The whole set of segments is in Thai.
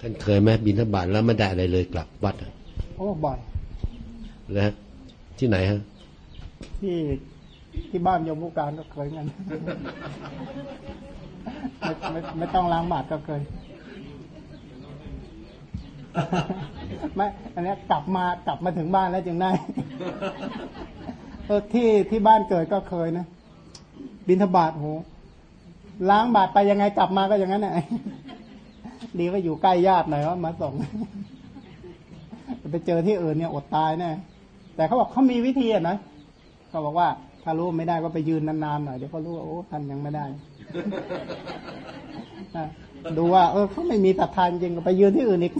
านเคยไหมบิณฑบาตแล้วไม่ได้อะไรเลยกลับวัดโอ้บ่อยแล้วที่ไหนฮะที่บ้านโยมผู้การก็เคยงั้นไม่ต้องล้างบาตรก็เคยไม่อันนี้กลับมาถึงบ้านแล้วจึงได้ที่บ้านเกิดก็เคยนะบิณฑบาตโหล้างบาตรไปยังไงกลับมาก็อย่างนั้นแหละดีว่าอยู่ใกล้ญาติหน่อยว่ามาส่งไปเจอที่อื่นเนี่ยอดตายแน่แต่เขาบอกเขามีวิธีนะเขาบอกว่าถ้ารู้ไม่ได้ก็ไปยืนนานๆหน่อยเดี๋ยวเขารู้ว่าโอ้ท่านยังไม่ได้ดูว่าเขาไม่มีศรัทธาจริงก็ไปยืนที่อื่นอีก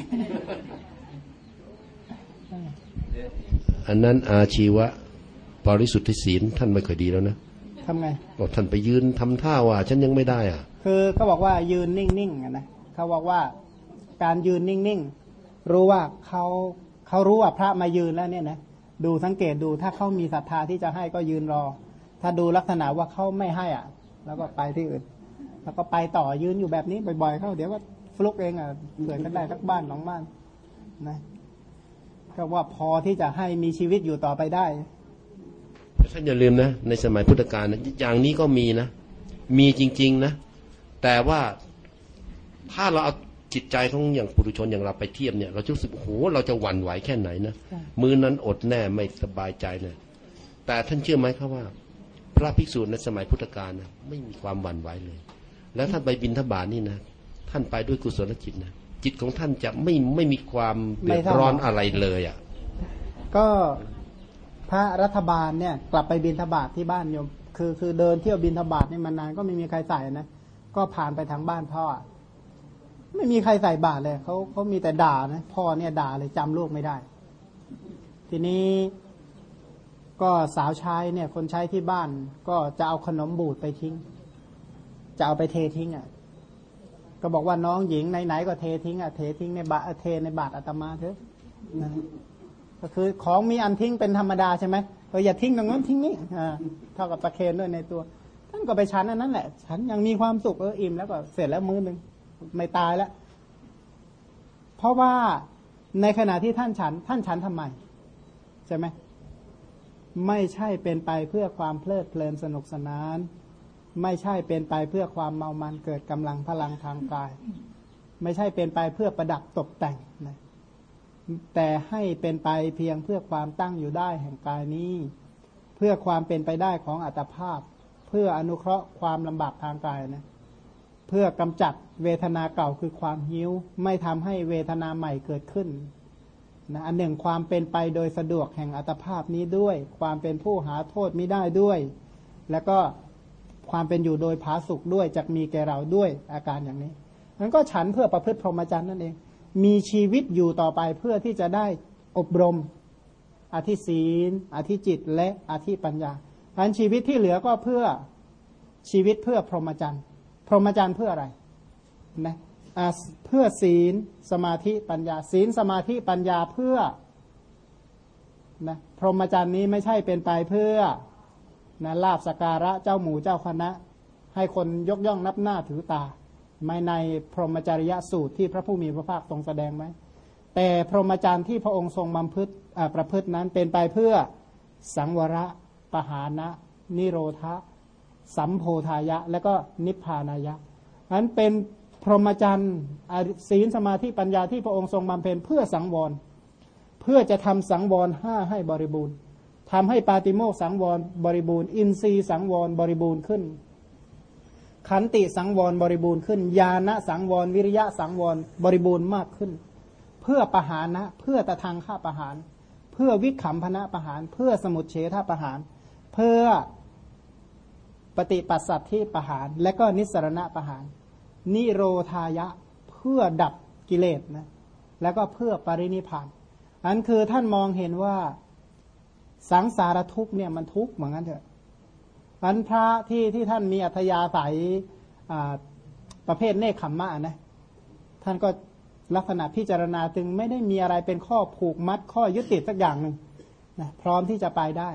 อันนั้นอาชีวะบริสุทธิศีลท่านไม่ค่อยดีแล้วนะทำไงบอกท่านไปยืนทำท่าว่าฉันยังไม่ได้อ่ะคือเขาบอกว่ายืนนิ่งๆนะเขาบอกว่าการยืนนิ่งๆรู้ว่าเขารู้ว่าพระมายืนแล้วเนี่ยนะดูสังเกตดูถ้าเขามีศรัทธาที่จะให้ก็ยืนรอถ้าดูลักษณะว่าเขาไม่ให้อ่ะแล้วก็ไปที่อื่นแล้วก็ไปต่อยืนอยู่แบบนี้บ่อยๆเข้าเดี๋ยวก็ฟลุกเองอ่ะเกิดกันได้สักบ้านสองบ้านนะก็ว่าพอที่จะให้มีชีวิตอยู่ต่อไปได้ท่านอย่าลืมนะในสมัยพุทธกาลนะอย่างนี้ก็มีนะมีจริงๆนะแต่ว่าถ้าเราเอาจิตใจของอย่างปุถุชนอย่างเราไปเทียบเนี่ยเราจะรู้สึกโอ้โหเราจะหวั่นไหวแค่ไหนนะมื้อนั้นอดแน่ไม่สบายใจนะแต่ท่านเชื่อไหมครับว่าพระภิกษุในสมัยพุทธกาลนะไม่มีความหวั่นไหวเลยแล้วท่านไปบิณฑบาตนี่นะท่านไปด้วยกุศลจิตนะจิตของท่านจะไม่มีความเดือดร้อนอะไรเลยอ่ะก็พระรัฐบาลเนี่ยกลับไปบิณฑบาตที่บ้านโยมคือเดินเที่ยวบิณฑบาตนี่มานานก็ไม่มีใครใส่นะก็ผ่านไปทางบ้านพ่อไม่มีใครใส่บาตรเลยเขามีแต่ด่านะพ่อเนี่ยด่าเลยจำลูกไม่ได้ทีนี้ก็สาวใช้เนี่ยคนใช้ที่บ้านก็จะเอาขนมบูดไปทิ้งจะเอาไปเททิ้งอ่ะก็บอกว่าน้องหญิงไหนๆก็เททิ้งอ่ะเททิ้งในบาตรเทในบาตรอาตมาเถอะนะก็คือของมีอันทิ้งเป็นธรรมดาใช่ไหมอย่าทิ้งตรงนั้นทิ้งนี่เท่ากับประเคนด้วยในตัวท่านก็ไปฉันอันนั้นแหละฉันยังมีความสุขอิ่มแล้วก็เสร็จแล้วมื้อนึงไม่ตายแล้วเพราะว่าในขณะที่ท่านฉันทำไมใช่ไหมไม่ใช่เป็นไปเพื่อความเพลิดเพลินสนุกสนานไม่ใช่เป็นไปเพื่อความเมามันเกิดกำลังพลังทางกายไม่ใช่เป็นไปเพื่อประดับตกแต่งนะแต่ให้เป็นไปเพียงเพื่อความตั้งอยู่ได้แห่งกายนี้เพื่อความเป็นไปได้ของอัตภาพเพื่ออนุเคราะห์ความลำบากทางกายนะเพื่อกำจัดเวทนาเก่าคือความหิวไม่ทำให้เวทนาใหม่เกิดขึ้นนะอันหนึ่งความเป็นไปโดยสะดวกแห่งอัตภาพนี้ด้วยความเป็นผู้หาโทษมิได้ด้วยแล้วก็ความเป็นอยู่โดยผาสุกด้วยจักมีแก่เราด้วยอาการอย่างนี้นั้นก็ฉันเพื่อประพฤติพรหมจรรย์นั่นเองมีชีวิตอยู่ต่อไปเพื่อที่จะได้อบรมอธิศีลอธิจิตและอธิปัญญาอันชีวิตที่เหลือก็เพื่อชีวิตเพื่อพรหมจรรย์พรหมจรรย์เพื่ออะไรนะเพื่อศีลสมาธิปัญญาศีลสมาธิปัญญาเพื่อนะพรหมจรรย์นี้ไม่ใช่เป็นไปเพื่อนะลาภสักการะเจ้าหมู่เจ้าคณะให้คนยกย่องนับหน้าถือตาไม่ในพรหมจริยสูตรที่พระผู้มีพระภาคทรงแสดงไหมแต่พรหมจรรย์ที่พระองค์ทรงประพฤตินั้นเป็นไปเพื่อสังวรปหานะนิโรธะสัมโพธายะและก็นิพพานายะนั้นเป็นพรหมจรรย์ศีลสมาธิปัญญาที่พระองค์ทรงบำเพ็ญเพื่อสังวรเพื่อจะทำสังวร5ให้บริบูรณ์ทำให้ปาติโมกข์สังวรบริบูรณ์อินทรีย์สังวรบริบูรณ์ขึ้นขันติสังวรบริบูรณ์ขึ้นญาณสังวรวิริยะสังวรบริบูรณ์มากขึ้นเพื่อปหานะเพื่อตะทังฆ่าประหารเพื่อวิคัมภนะประหารเพื่อสมุจเฉทประหารเพื่อปฏิปัสสัทธิประหารและก็นิสรณะประหารนิโรธายะเพื่อดับกิเลสนะแล้วก็เพื่อปรินิพพานอันคือท่านมองเห็นว่าสังสารทุกข์เนี่ยมันทุกข์เหมือนกันเถอะอันพระที่ท่านมีอัธยาศัยประเภทเนคขมมะนะท่านก็ลักษณะพิจารณาจึงไม่ได้มีอะไรเป็นข้อผูกมัดข้อยึดติดสักอย่างหนึ่งนะพร้อมที่จะไปได้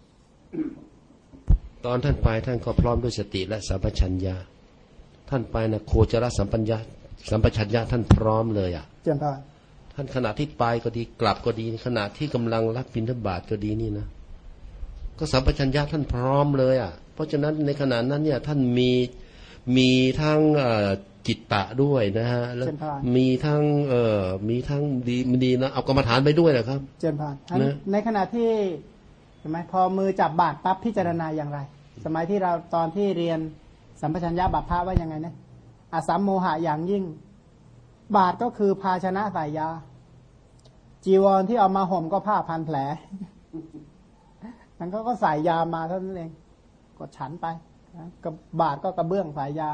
ตอนท่านไปท่านก็พร้อมด้วยสติและสัมปชัญญะท่านไปนะโคจรสัมปัญญะสัมปชัญญะท่านพร้อมเลยอ่ะเจริญพรท่านขณะที่ไปก็ดีกลับก็ดีขณะที่กำลังรับบิณฑบาตก็ดีนี่นะก็สัมปชัญญะท่านพร้อมเลยอ่ะเพราะฉะนั้นในขณะนั้นเนี่ยท่านมีทั้งจิตตะด้วยนะฮะแล้วมีทั้งดีนะเอากรรมฐานไปด้วยนะครับเจริญพรในขณะที่ใช่ไหมพอมือจับบาตรปั๊บพิจารณาอย่างไรสมัยที่เราตอนที่เรียนสัมปชัญญะบัพพะว่ายังไงนะอสัมโมหะอย่างยิ่งบาตรก็คือภาชนะใส่ยาจีวรที่เอามาห่มก็ผ้าพันแผลมันก็ใส่ยามาเท่านั้นเองก็ฉันไปกับบาตรก็กระเบื้องใส่ยา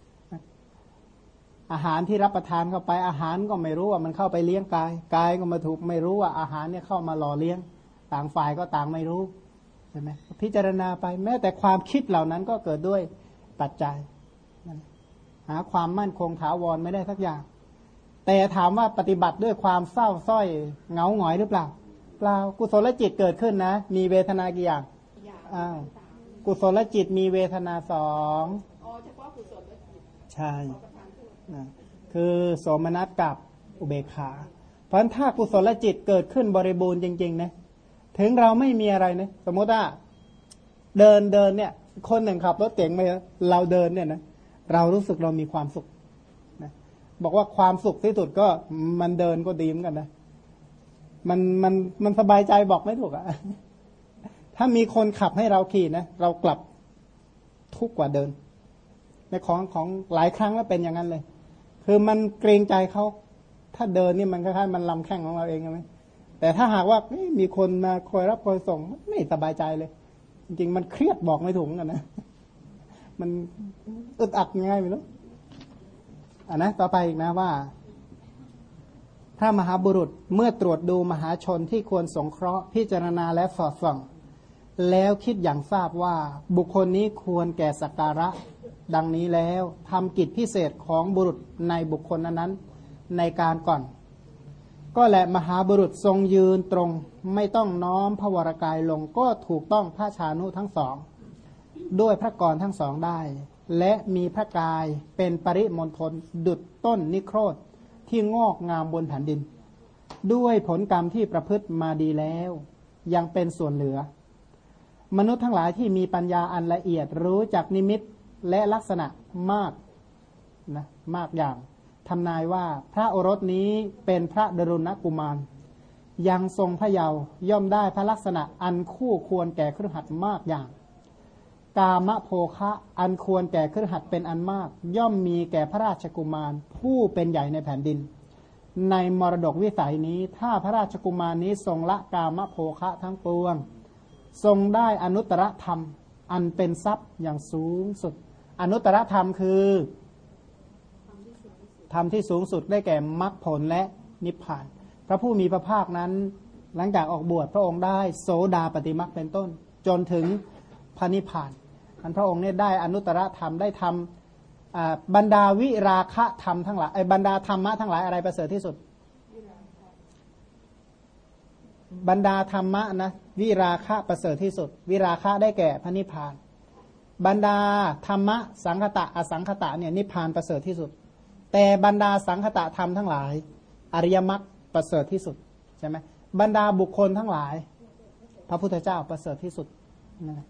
อาหารที่รับประทานเข้าไปอาหารก็ไม่รู้ว่ามันเข้าไปเลี้ยงกายกายก็มาถูกไม่รู้ว่าอาหารเนี่ยเข้ามาหล่อเลี้ยงต่างฝ่ายก็ต่างไม่รู้ใช่ไหมพิจารณาไปแม้แต่ความคิดเหล่านั้นก็เกิดด้วยปัจจัยหาความมั่นคงถาวรไม่ได้สักอย่างแต่ถามว่าปฏิบัติด้วยความเศร้าส้อยเหงาหงอยหรือเปล่าเปล่ากุศลจิตเกิดขึ้นนะมีเวทนากี่อย่างกุศลจิตมีเวทนาสองเฉพาะกุศลจิตใช่คือโสมนัสกับอุเบกขาเพราะฉะนั้นถ้ากุศลจิตเกิดขึ้นบริบูรณ์จริงๆนะถึงเราไม่มีอะไรนะสมมติว่าเดินเนี่ยคนหนึ่งขับรถเก๋งไปเราเดินเนี่ยนะเรารู้สึกเรามีความสุขนะบอกว่าความสุขที่สุดก็มันเดินก็ดีเหมือนกันนะมันสบายใจบอกไม่ถูกอะถ้ามีคนขับให้เราขี่นะเรากลับทุกข์กว่าเดินในของหลายครั้งแล้วเป็นอย่างนั้นเลยคือมันเกรงใจเขาถ้าเดินนี่มันคล้ายๆมันลำแข้งของเราเองใช่ไหมแต่ถ้าหากว่ามีคนมาคอยรับคอยส่งไม่สบายใจเลยจริงๆมันเครียดบอกไม่ถูกกันนะมันอึดอัดยังไงไม่รู้นะต่อไปอีกนะว่าพระมหาบุรุษเมื่อตรวจดูมหาชนที่ควรสงเคราะห์พิจารณาและสอดส่องแล้วคิดอย่างทราบว่าบุคคลนี้ควรแก่สักการะดังนี้แล้วทำกิจพิเศษของบุรุษในบุคคลนั้นในการก่อนก็แหละมหาบุรุษทรงยืนตรงไม่ต้องน้อมพระวรกายลงก็ถูกต้องพระชานุทั้งสองด้วยพระกรทั้งสองได้และมีพระกายเป็นปริมณฑลดุจต้นนิโครธที่งอกงามบนแผ่นดินด้วยผลกรรมที่ประพฤติมาดีแล้วยังเป็นส่วนเหลือมนุษย์ทั้งหลายที่มีปัญญาอันละเอียดรู้จักนิมิตและลักษณะมากนะมากอย่างทำนายว่าพระโอรสนี้เป็นพระดรุณกุมารยังทรงพระเยาว์ย่อมได้พระลักษณะอันคู่ควรแก่คฤหัสถ์มากอย่างกามโภคะอันควรแก่คฤหัสถ์เป็นอันมากย่อมมีแก่พระราชกุมารผู้เป็นใหญ่ในแผ่นดินในมรดกวิสัยนี้ถ้าพระราชกุมารนี้ทรงละกามโภคะทั้งปวงทรงได้อนุตตรธรรมอันเป็นทรัพย์อย่างสูงสุดอนุตตรธรรมคือธรรมที่สูงสุดได้แก่มรรคผลและนิพพานพระผู้มีพระภาคนั้นหลังจากออกบวชพระองค์ได้โสดาปฏิมรรคเป็นต้นจนถึงพระนิพพานอันพระองค์เนี่ยได้อนุตตรธรรมได้ทำบรรดาวิราคะธรรมทั้งหลายบรรดาธรรมะทั้งหลายอะไรประเสริฐที่สุดบรรดาธรรมะนะวิราคะประเสริฐที่สุดวิราคะได้แก่พระนิพพานบรรดาธรรมะสังคตะอสังคตะเนี่ยนิพพานประเสริฐที่สุดแต่บรรดาสังคตะธรรมทั้งหลายอริยมรรคประเสริฐที่สุดใช่ไหมบรรดาบุคคลทั้งหลายพระพุทธเจ้าประเสริฐที่สุดนะ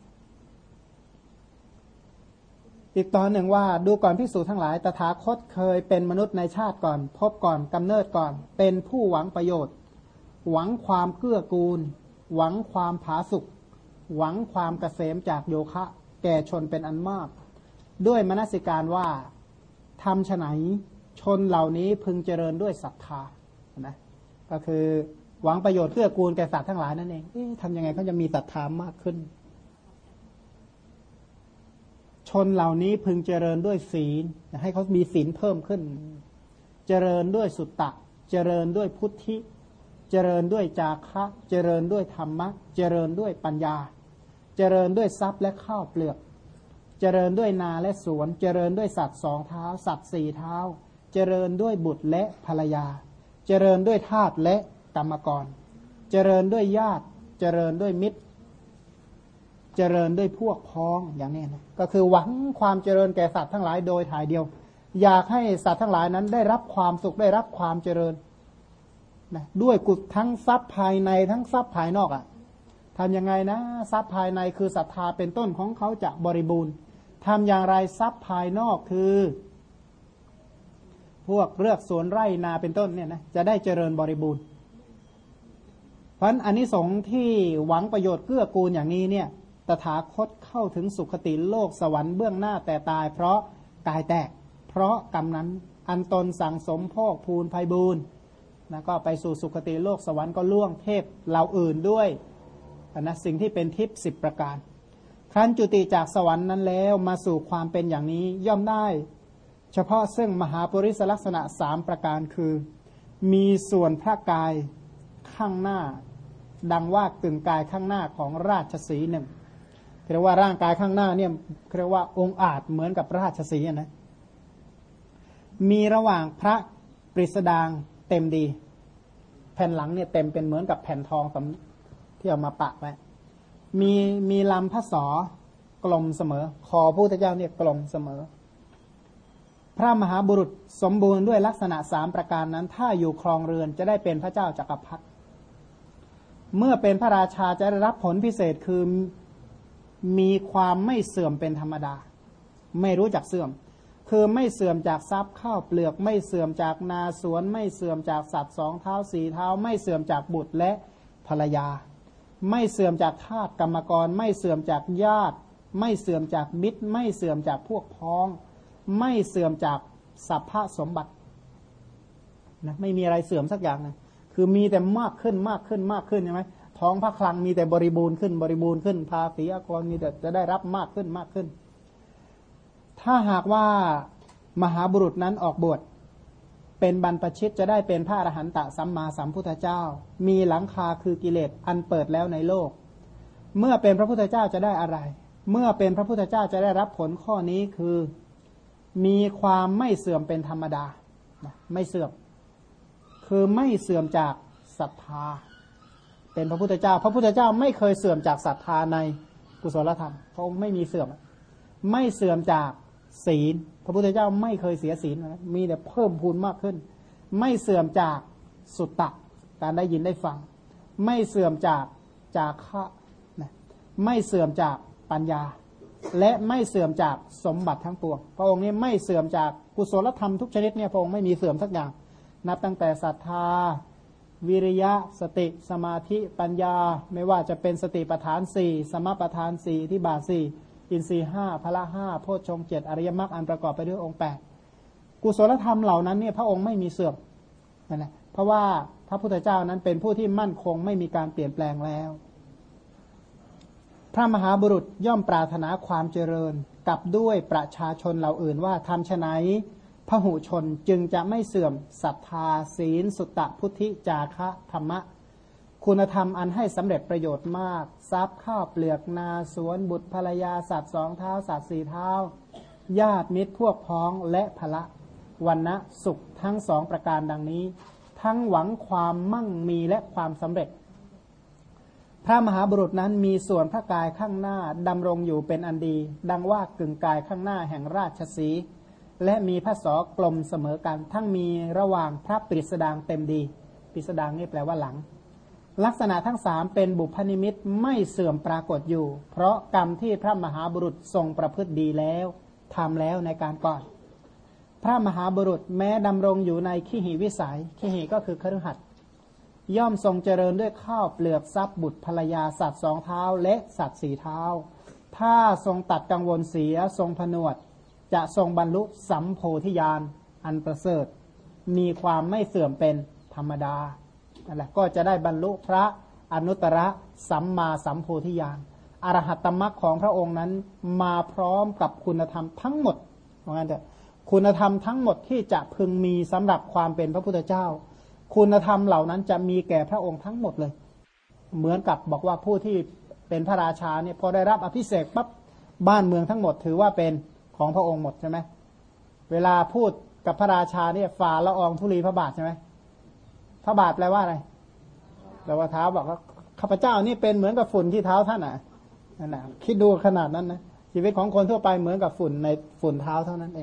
อีกตอนหนึ่งว่าดูก่อนภิกษุทั้งหลายตถาคตเคยเป็นมนุษย์ในชาติก่อนพบก่อนกำเนิดก่อนเป็นผู้หวังประโยชน์หวังความเกื้อกูลหวังความผาสุกหวังความเกษมจากโยคะแก่ชนเป็นอันมากด้วยมนสิการว่าทำไฉนชนเหล่านี้พึงเจริญด้วยศรัทธานะก็คือหวังประโยชน์เกื้อกูลแก่สัตว์ทั้งหลายนั่นเองทำยังไงเขาจะมีศรัทธามากขึ้นชนเหล่านี้พึงเจริญด้วยศีลให้เขามีศีลเพิ่มขึ้นเจริญด้วยสุตตะเจริญด้วยพุทธิเจริญด้วยจาคะเจริญด้วยธรรมะเจริญด้วยปัญญาเจริญด้วยทรัพย์และข้าวเปลือกเจริญด้วยนาและสวนเจริญด้วยสัตว์สองเท้าสัตว์สี่เท้าเจริญด้วยบุตรและภรรยาเจริญด้วยทาสและกรรมกรเจริญด้วยญาติเจริญด้วยมิตรเจริญด้วยพวกพ้องอย่างนี้นะก็คือหวังความเจริญแก่สัตว์ทั้งหลายโดยถ่ายเดียวอยากให้สัตว์ทั้งหลายนั้นได้รับความสุขได้รับความเจริญนะด้วยกุศลทั้งทรัพย์ภายในทั้งทรัพย์ภายนอกทำยังไงนะทรัพย์ภายในคือศรัทธาเป็นต้นของเขาจะบริบูรณ์ทำอย่างไรทรัพย์ภายนอกคือพวกเลือกสวนไร่นาเป็นต้นเนี่ยนะจะได้เจริญบริบูรณ์เพราะอานิสงส์ที่หวังประโยชน์เกื้อกูลอย่างนี้เนี่ยตถาคตเข้าถึงสุคติโลกสวรรค์เบื้องหน้าแต่ตายเพราะกายแตกเพราะกรรมนั้นอันตนสั่งสมพอกพูนไพบูรณ์นะก็ไปสู่สุคติโลกสวรรค์ก็ล่วงเทพเหล่าอื่นด้วยนะสิ่งที่เป็นทิพย์10ประการครั้นจุติจากสวรรค์นั้นแล้วมาสู่ความเป็นอย่างนี้ย่อมได้เฉพาะซึ่งมหาปุริสลักษณะ3ประการคือมีส่วนพระกายข้างหน้าดังว่ากึ่งกายข้างหน้าของราชสีห์หนึ่งเรียกว่าร่างกายข้างหน้าเนี่ยเรียกว่าองค์อาจเหมือนกับราชสีห์นะมีระหว่างพระปริสดางเต็มดีแผ่นหลังเนี่ยเต็มเป็นเหมือนกับแผ่นทองที่เอามาปะไว้มีลำพระศอกลมเสมอคอพระพุทธเจ้าเนี่ยกลมเสมอพระมหาบุรุษสมบูรณ์ด้วยลักษณะ3ประการนั้นถ้าอยู่ครองเรือนจะได้เป็นพระเจ้าจักรพรรดิเมื่อเป็นพระราชาจะได้รับผลพิเศษคือมีความไม่เสื่อมเป็นธรรมดาไม่รู้จักเสื่อมคือไม่เสื่อมจากทรัพย์ข้าวเปลือกไม่เสื่อมจากนาสวนไม่เสื่อมจากสัตว์2เท้า4เท้าไม่เสื่อมจากบุตรและภรรยาไม่เสื่อมจากทาสกรรมกรไม่เสื่อมจากญาติไม่เสื่อมจากมิตรไม่เสื่อมจากพวกพ้องไม่เสื่อมจากสัพพะสมบัตินะไม่มีอะไรเสื่อมสักอย่างนะคือมีแต่มากขึ้นมากขึ้นมากขึ้นใช่ไหมท้องพระคลังมีแต่บริบูรณ์ขึ้นบริบูรณ์ขึ้นภาษีอากรมีแต่จะได้รับมากขึ้นมากขึ้นถ้าหากว่ามหาบุรุษนั้นออกบวชเป็นบรรพชิตจะได้เป็นพระอรหันตสัมมาสัมพุทธเจ้ามีหลังคาคือกิเลสอันเปิดแล้วในโลกเมื่อเป็นพระพุทธเจ้าจะได้อะไรเมื่อเป็นพระพุทธเจ้าจะได้รับผลข้อนี้คือมีความไม่เสื่อมเป็นธรรมดาไม่เสื่อมคือไม่เสื่อมจากศรัทธาเป็นพระพุทธเจ้าพระพุทธเจ้าไม่เคยเสื่อมจากศรัทธาในกุศลธรรมพระองค์ไม่มีเสื่อมไม่เสื่อมจากศีลพระพุทธเจ้าไม่เคยเสียศีลนะมีแต่เพิ่มพูนมากขึ้นไม่เสื่อมจากสุตตะการได้ยินได้ฟังไม่เสื่อมจากจาคะนะไม่เสื่อมจากปัญญาและไม่เสื่อมจากสมบัติทั้งปวงพระองค์นี้ไม่เสื่อมจากกุศลธรรมทุกชนิดเนี่ยพระองค์ไม่มีเสื่อมสักอย่างนับตั้งแต่ศรัทธาวิริยะสติสมาธิปัญญาไม่ว่าจะเป็นสติปัฏฐาน4สมปัฏฐาน4อิทธิบาท4อินทรีย์5พละ5โพชฌงค์7อริยมรรคอันประกอบไปด้วยองค์8กุศลธรรมเหล่านั้นเนี่ยพระองค์ไม่มีเสื่อมนั่นแหละเพราะว่าพระพุทธเจ้านั้นเป็นผู้ที่มั่นคงไม่มีการเปลี่ยนแปลงแล้วพระมหาบุรุษย่อมปรารถนาความเจริญกับด้วยประชาชนเหล่าอื่นว่าทำไฉนพหุชนจึงจะไม่เสื่อมศรัทธาศีลสุตตะพุทธิจาคะธรรมะคุณธรรมอันให้สำเร็จประโยชน์มากทรัพย์ข้าวเปลือกนาสวนบุตรภรรยาสัตว์2เท้าสัตว์4เท้าญาติมิตรพวกพ้องและพละวรรณะสุขทั้ง2ประการดังนี้ทั้งหวังความมั่งมีและความสำเร็จพระมหาบุรุษนั้นมีส่วนพระกายข้างหน้าดำรงอยู่เป็นอันดีดังว่ากึ่งกายข้างหน้าแห่งราชสีห์และมีพระศอกลมเสมอกันทั้งมีระหว่างพระปริสดางเต็มดีปริสดางนี่แปลว่าหลังลักษณะทั้ง3เป็นบุพนิมิตไม่เสื่อมปรากฏอยู่เพราะกรรมที่พระมหาบุรุษทรงประพฤติดีแล้วทำแล้วในการก่อนพระมหาบุรุษแม้ดำรงอยู่ในขิหิวิสัยขิหิก็คือคฤหัสถ์ย่อมทรงเจริญด้วยข้าวเปลือกทรัพย์บุตรภรรยาสัตว์2เท้าและสัตว์4เท้าถ้าทรงตัดกังวลเสียทรงผนวดจะทรงบรรลุสัมโพธิญาณอันประเสริฐมีความไม่เสื่อมเป็นธรรมดานั่นแหละก็จะได้บรรลุพระอนุตตรสัมมาสัมโพธิญาณอรหัตตมรรคของพระองค์นั้นมาพร้อมกับคุณธรรมทั้งหมดว่างั้นเถอะคุณธรรมทั้งหมดที่จะพึงมีสำหรับความเป็นพระพุทธเจ้าคุณธรรมเหล่านั้นจะมีแก่พระองค์ทั้งหมดเลยเหมือนกับบอกว่าผู้ที่เป็นพระราชาเนี่ยพอได้รับอภิเษกปั๊บบ้านเมืองทั้งหมดถือว่าเป็นของพระองค์หมดใช่ไหมเวลาพูดกับพระราชาเนี่ยฝ่าละอองธุลีพระบาทใช่ไหมพระบาทแปลว่าอะไรแปลว่าเท้าบอกว่าข้าพเจ้านี่เป็นเหมือนกับฝุ่นที่เท้าท่านนั่นแหละคิดดูขนาดนั้นนะชีวิตของคนทั่วไปเหมือนกับฝุ่นในฝุ่นเท้าเท่านั้นเอง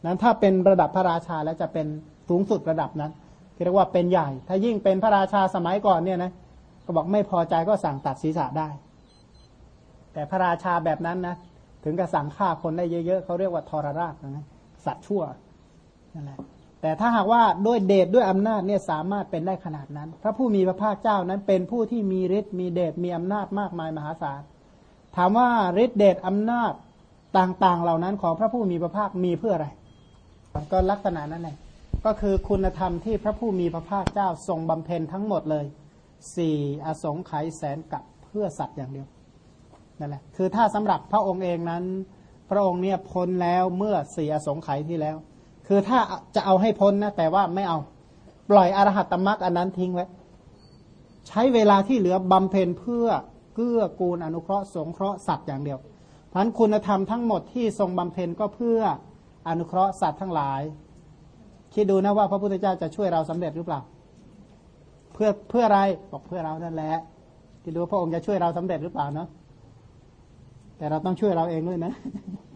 นั้นถ้าเป็นระดับพระราชาแล้วจะเป็นสูงสุดระดับนั้นเรียกว่าเป็นใหญ่ถ้ายิ่งเป็นพระราชาสมัยก่อนเนี่ยนะก็บอกไม่พอใจก็สั่งตัดศีรษะได้แต่พระราชาแบบนั้นนะถึงกับสั่งฆ่าคนได้เยอะๆเขาเรียกว่าทรราชนะสัตว์ชั่วนั่นแหละแต่ถ้าหากว่าด้วยเดชด้วยอำนาจเนี่ยสามารถเป็นได้ขนาดนั้นพระผู้มีพระภาคเจ้านั้นเป็นผู้ที่มีฤทธิ์มีเดชมีอำนาจมากมายมหาศาลถามว่าฤทธิ์เดชอำนาจต่างๆเหล่านั้นของพระผู้มีพระภาคมีเพื่ออะไรก็ลักษณะนั้นเองก็คือคุณธรรมที่พระผู้มีพระภาคเจ้าทรงบำเพ็ญทั้งหมดเลย4อสงไขยแสนกับเพื่อสัตว์อย่างเดียวนั่นแหละคือถ้าสำหรับพระองค์เองนั้นพระองค์เนี่ยพ้นแล้วเมื่อ4อสงไขยที่แล้วคือถ้าจะเอาให้พ้นนะแต่ว่าไม่เอาปล่อยอรหัตตมรรคอันนั้นทิ้งไว้ใช้เวลาที่เหลือบำเพ็ญเพื่อเกื้อกูลอนุเคราะห์สงเคราะห์สัตว์อย่างเดียวเพราะฉะนั้นคุณธรรมทั้งหมดที่ทรงบำเพ็ญก็เพื่ออนุเคราะห์สัตว์ทั้งหลายคิดดูนะว่าพระพุทธเจ้าจะช่วยเราสำเร็จหรือเปล่าเพื่ออะไรบอกเพื่อเรานั่นแหละคิดดูพระองค์จะช่วยเราสำเร็จหรือเปล่าเนาะแต่เราต้องช่วยเราเองด้วยนะ